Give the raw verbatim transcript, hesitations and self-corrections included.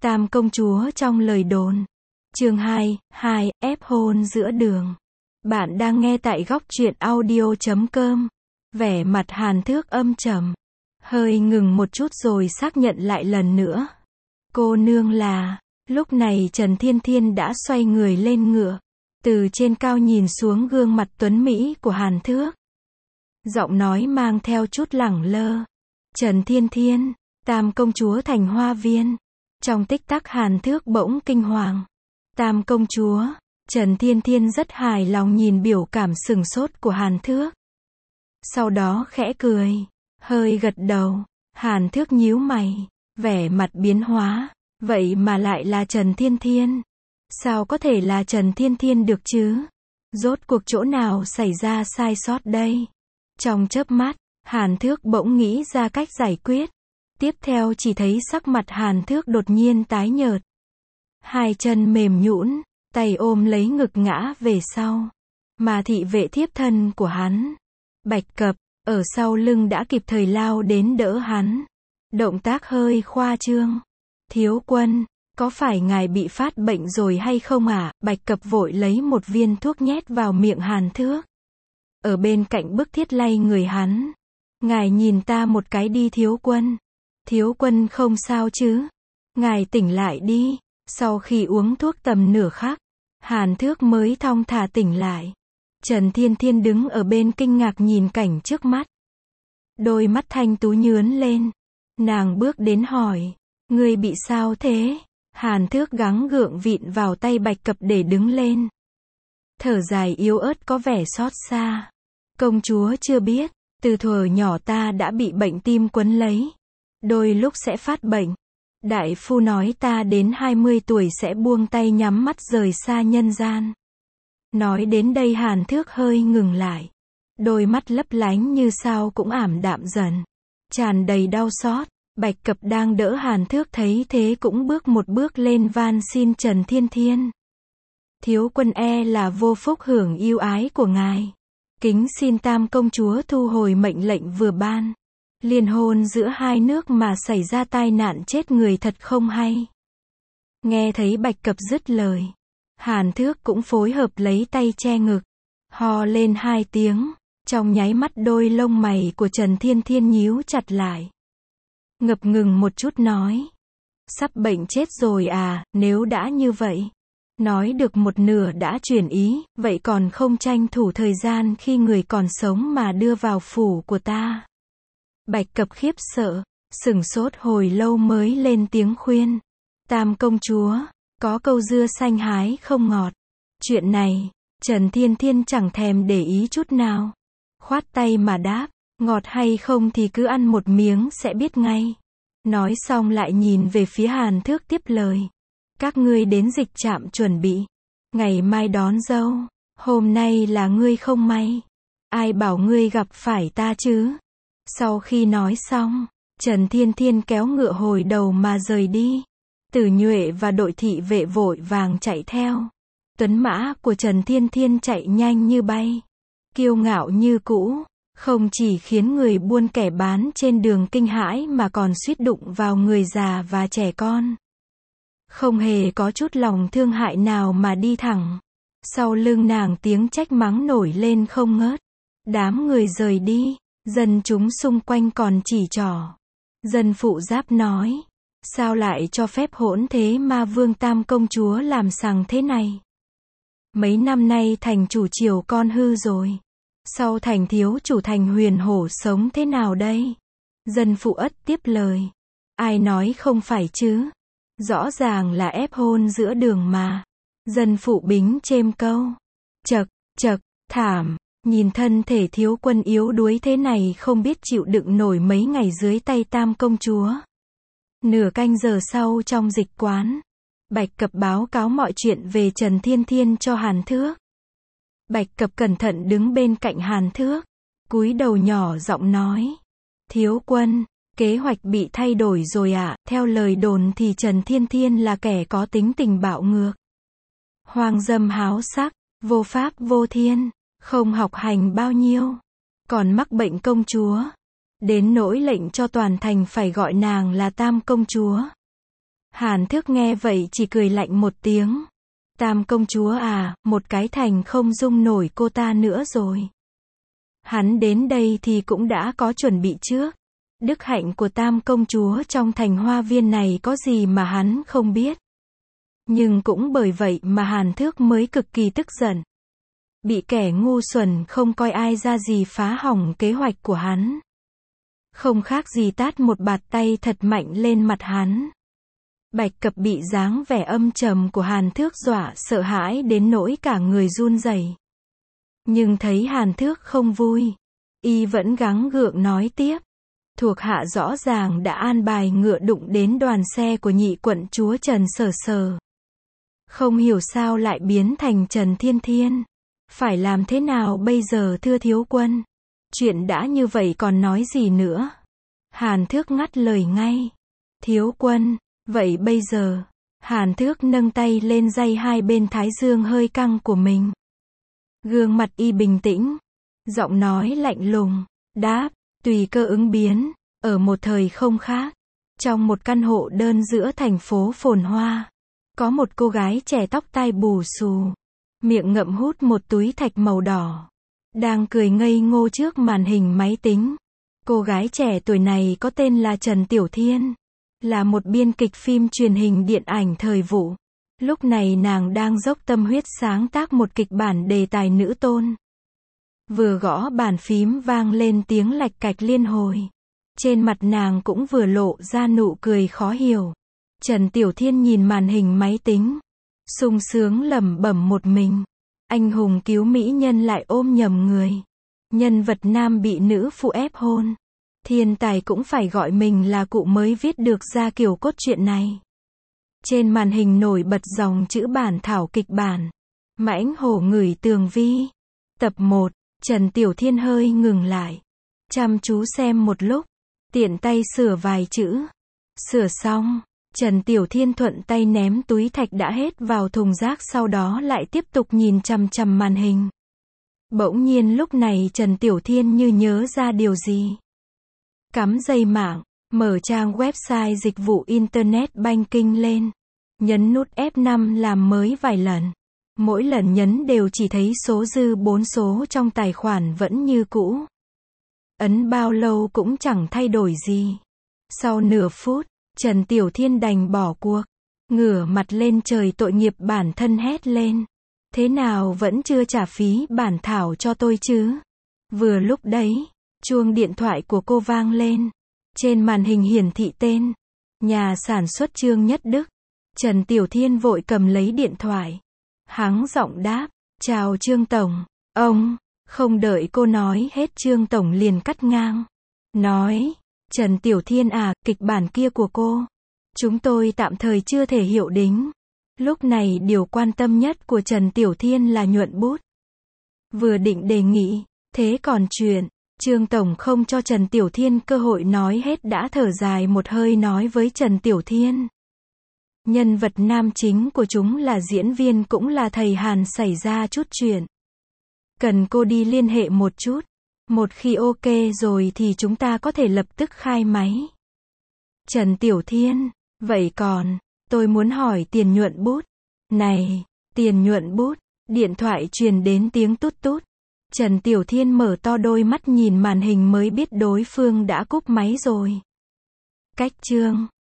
Tam công chúa trong lời đồn. Chương hai, hai, ép hôn giữa đường. Bạn đang nghe tại góc truyện audio chấm com. Vẻ mặt Hàn Thước âm trầm. Hơi ngừng một chút rồi xác nhận lại lần nữa. Cô nương là... Lúc này Trần Thiên Thiên đã xoay người lên ngựa. Từ trên cao nhìn xuống gương mặt tuấn Mỹ của Hàn Thước. Giọng nói mang theo chút lẳng lơ. Trần Thiên Thiên, Tam công chúa thành hoa viên. Trong tích tắc Hàn Thước bỗng kinh hoàng. Tam công chúa, Trần Thiên Thiên rất hài lòng nhìn biểu cảm sừng sốt của Hàn Thước. Sau đó khẽ cười, hơi gật đầu. Hàn Thước nhíu mày, vẻ mặt biến hóa. Vậy mà lại là Trần Thiên Thiên. Sao có thể là Trần Thiên Thiên được chứ? Rốt cuộc chỗ nào xảy ra sai sót đây? Trong chớp mắt, Hàn Thước bỗng nghĩ ra cách giải quyết. Tiếp theo chỉ thấy sắc mặt Hàn Thước đột nhiên tái nhợt. Hai chân mềm nhũn, tay ôm lấy ngực ngã về sau. Mà thị vệ thiếp thân của hắn, Bạch Cập, ở sau lưng đã kịp thời lao đến đỡ hắn. Động tác hơi khoa trương. Thiếu quân, có phải ngài bị phát bệnh rồi hay không ạ? À? Bạch Cập vội lấy một viên thuốc nhét vào miệng Hàn Thước. Ở bên cạnh bức thiết lay người hắn. Ngài nhìn ta một cái đi thiếu quân. Thiếu quân không sao chứ? Ngài tỉnh lại đi. Sau khi uống thuốc tầm nửa khắc, Hàn Thước mới thong thả tỉnh lại. Trần Thiên Thiên đứng ở bên kinh ngạc nhìn cảnh trước mắt. Đôi mắt thanh tú nhướn lên. Nàng bước đến hỏi. Ngươi bị sao thế? Hàn Thước gắng gượng vịn vào tay Bạch Cập để đứng lên. Thở dài yếu ớt có vẻ xót xa. Công chúa chưa biết, từ thuở nhỏ ta đã bị bệnh tim quấn lấy. Đôi lúc sẽ phát bệnh. Đại phu nói ta đến hai mươi tuổi sẽ buông tay nhắm mắt rời xa nhân gian. Nói đến đây Hàn Thước hơi ngừng lại. Đôi mắt lấp lánh như sao cũng ảm đạm dần. Tràn đầy đau xót. Bạch Cập đang đỡ Hàn Thước thấy thế cũng bước một bước lên van xin Trần Thiên Thiên. Thiếu quân e là vô phúc hưởng yêu ái của ngài. Kính xin Tam công chúa thu hồi mệnh lệnh vừa ban. Liên hôn giữa hai nước mà xảy ra tai nạn chết người thật không hay. Nghe thấy Bạch Cập dứt lời. Hàn Thước cũng phối hợp lấy tay che ngực. Ho lên hai tiếng. Trong nháy mắt đôi lông mày của Trần Thiên Thiên nhíu chặt lại. Ngập ngừng một chút nói. Sắp bệnh chết rồi à, nếu đã như vậy. Nói được một nửa đã chuyển ý, vậy còn không tranh thủ thời gian khi người còn sống mà đưa vào phủ của ta. Bạch Cập khiếp sợ, sửng sốt hồi lâu mới lên tiếng khuyên. Tam công chúa, có câu dưa xanh hái không ngọt. Chuyện này, Trần Thiên Thiên chẳng thèm để ý chút nào. Khoát tay mà đáp. Ngọt hay không thì cứ ăn một miếng sẽ biết ngay. Nói xong lại nhìn về phía Hàn Thước tiếp lời. Các ngươi đến dịch trạm chuẩn bị. Ngày mai đón dâu. Hôm nay là ngươi không may. Ai bảo ngươi gặp phải ta chứ? Sau khi nói xong, Trần Thiên Thiên kéo ngựa hồi đầu mà rời đi. Tử Nhuệ và đội thị vệ vội vàng chạy theo. Tuấn mã của Trần Thiên Thiên chạy nhanh như bay. Kiêu ngạo như cũ. Không chỉ khiến người buôn kẻ bán trên đường kinh hãi mà còn suýt đụng vào người già và trẻ con. Không hề có chút lòng thương hại nào mà đi thẳng. Sau lưng nàng tiếng trách mắng nổi lên không ngớt. Đám người rời đi, dân chúng xung quanh còn chỉ trỏ. Dân phụ giáp nói, sao lại cho phép hỗn thế ma vương Tam công chúa làm sằng thế này? Mấy năm nay thành chủ triều con hư rồi. Sau thành thiếu chủ thành huyền hổ sống thế nào đây? Dân phụ ất tiếp lời. Ai nói không phải chứ? Rõ ràng là ép hôn giữa đường mà. Dân phụ bính chêm câu. Chậc, chậc, thảm. Nhìn thân thể thiếu quân yếu đuối thế này không biết chịu đựng nổi mấy ngày dưới tay Tam công chúa. Nửa canh giờ sau trong dịch quán, Bạch Cập báo cáo mọi chuyện về Trần Thiên Thiên cho Hàn Thước. Bạch Cập cẩn thận đứng bên cạnh Hàn Thước, cúi đầu nhỏ giọng nói. Thiếu quân, kế hoạch bị thay đổi rồi ạ, à? Theo lời đồn thì Trần Thiên Thiên là kẻ có tính tình bạo ngược. Hoang dâm háo sắc, vô pháp vô thiên, không học hành bao nhiêu, còn mắc bệnh công chúa. Đến nỗi lệnh cho toàn thành phải gọi nàng là Tam công chúa. Hàn Thước nghe vậy chỉ cười lạnh một tiếng. Tam công chúa à, một cái thành không dung nổi cô ta nữa rồi. Hắn đến đây thì cũng đã có chuẩn bị trước. Đức hạnh của tam công chúa trong thành hoa viên này có gì mà hắn không biết. Nhưng cũng bởi vậy mà Hàn Thước mới cực kỳ tức giận. Bị kẻ ngu xuẩn không coi ai ra gì phá hỏng kế hoạch của hắn. Không khác gì tát một bạt tay thật mạnh lên mặt hắn. Bạch Cập bị dáng vẻ âm trầm của Hàn Thước dọa sợ hãi đến nỗi cả người run rẩy. Nhưng thấy Hàn Thước không vui, y vẫn gắng gượng nói tiếp. Thuộc hạ rõ ràng đã an bài ngựa đụng đến đoàn xe của nhị quận chúa Trần Sở Sở. Không hiểu sao lại biến thành Trần Thiên Thiên. Phải làm thế nào bây giờ thưa thiếu quân? Chuyện đã như vậy còn nói gì nữa? Hàn Thước ngắt lời ngay. Thiếu quân, vậy bây giờ? Hàn Thước nâng tay lên day hai bên thái dương hơi căng của mình. Gương mặt y bình tĩnh. Giọng nói lạnh lùng. Đáp, tùy cơ ứng biến. Ở một thời không khác. Trong một căn hộ đơn giữa thành phố phồn hoa. Có một cô gái trẻ tóc tai bù xù. Miệng ngậm hút một túi thạch màu đỏ. Đang cười ngây ngô trước màn hình máy tính. Cô gái trẻ tuổi này có tên là Trần Tiểu Thiên. Là một biên kịch phim truyền hình điện ảnh thời vụ. Lúc này nàng đang dốc tâm huyết sáng tác một kịch bản đề tài nữ tôn. Vừa gõ bàn phím vang lên tiếng lạch cạch liên hồi. Trên mặt nàng cũng vừa lộ ra nụ cười khó hiểu. Trần Tiểu Thiên nhìn màn hình máy tính. Sung sướng lẩm bẩm một mình. Anh hùng cứu mỹ nhân lại ôm nhầm người. Nhân vật nam bị nữ phụ ép hôn. Thiên tài cũng phải gọi mình là cụ mới viết được ra kiểu cốt truyện này. Trên màn hình nổi bật dòng chữ bản thảo kịch bản. Mãnh hổ ngửi tường vi. Tập một. Trần Tiểu Thiên hơi ngừng lại. Chăm chú xem một lúc. Tiện tay sửa vài chữ. Sửa xong. Trần Tiểu Thiên thuận tay ném túi thạch đã hết vào thùng rác, sau đó lại tiếp tục nhìn chằm chằm màn hình. Bỗng nhiên lúc này Trần Tiểu Thiên như nhớ ra điều gì. Cắm dây mạng, mở trang website dịch vụ Internet Banking lên. Nhấn nút F năm làm mới vài lần. Mỗi lần nhấn đều chỉ thấy số dư bốn số trong tài khoản vẫn như cũ. Ấn bao lâu cũng chẳng thay đổi gì. Sau nửa phút, Trần Tiểu Thiên đành bỏ cuộc. Ngửa mặt lên trời tội nghiệp bản thân hét lên. Thế nào vẫn chưa trả phí bản thảo cho tôi chứ? Vừa lúc đấy, chuông điện thoại của cô vang lên. Trên màn hình hiển thị tên. Nhà sản xuất Trương Nhất Đức. Trần Tiểu Thiên vội cầm lấy điện thoại. Hắng giọng đáp. Chào Trương Tổng. Ông, không đợi cô nói hết Trương Tổng liền cắt ngang. Nói. Trần Tiểu Thiên à, kịch bản kia của cô. Chúng tôi tạm thời chưa thể hiệu đính. Lúc này điều quan tâm nhất của Trần Tiểu Thiên là nhuận bút. Vừa định đề nghị, thế còn chuyện, Trương Tổng không cho Trần Tiểu Thiên cơ hội nói hết đã thở dài một hơi nói với Trần Tiểu Thiên. Nhân vật nam chính của chúng là diễn viên cũng là thầy Hàn xảy ra chút chuyện. Cần cô đi liên hệ một chút. Một khi ok rồi thì chúng ta có thể lập tức khai máy. Trần Tiểu Thiên, vậy còn, tôi muốn hỏi tiền nhuận bút. Này, tiền nhuận bút, điện thoại truyền đến tiếng tút tút. Trần Tiểu Thiên mở to đôi mắt nhìn màn hình mới biết đối phương đã cúp máy rồi. Cách chương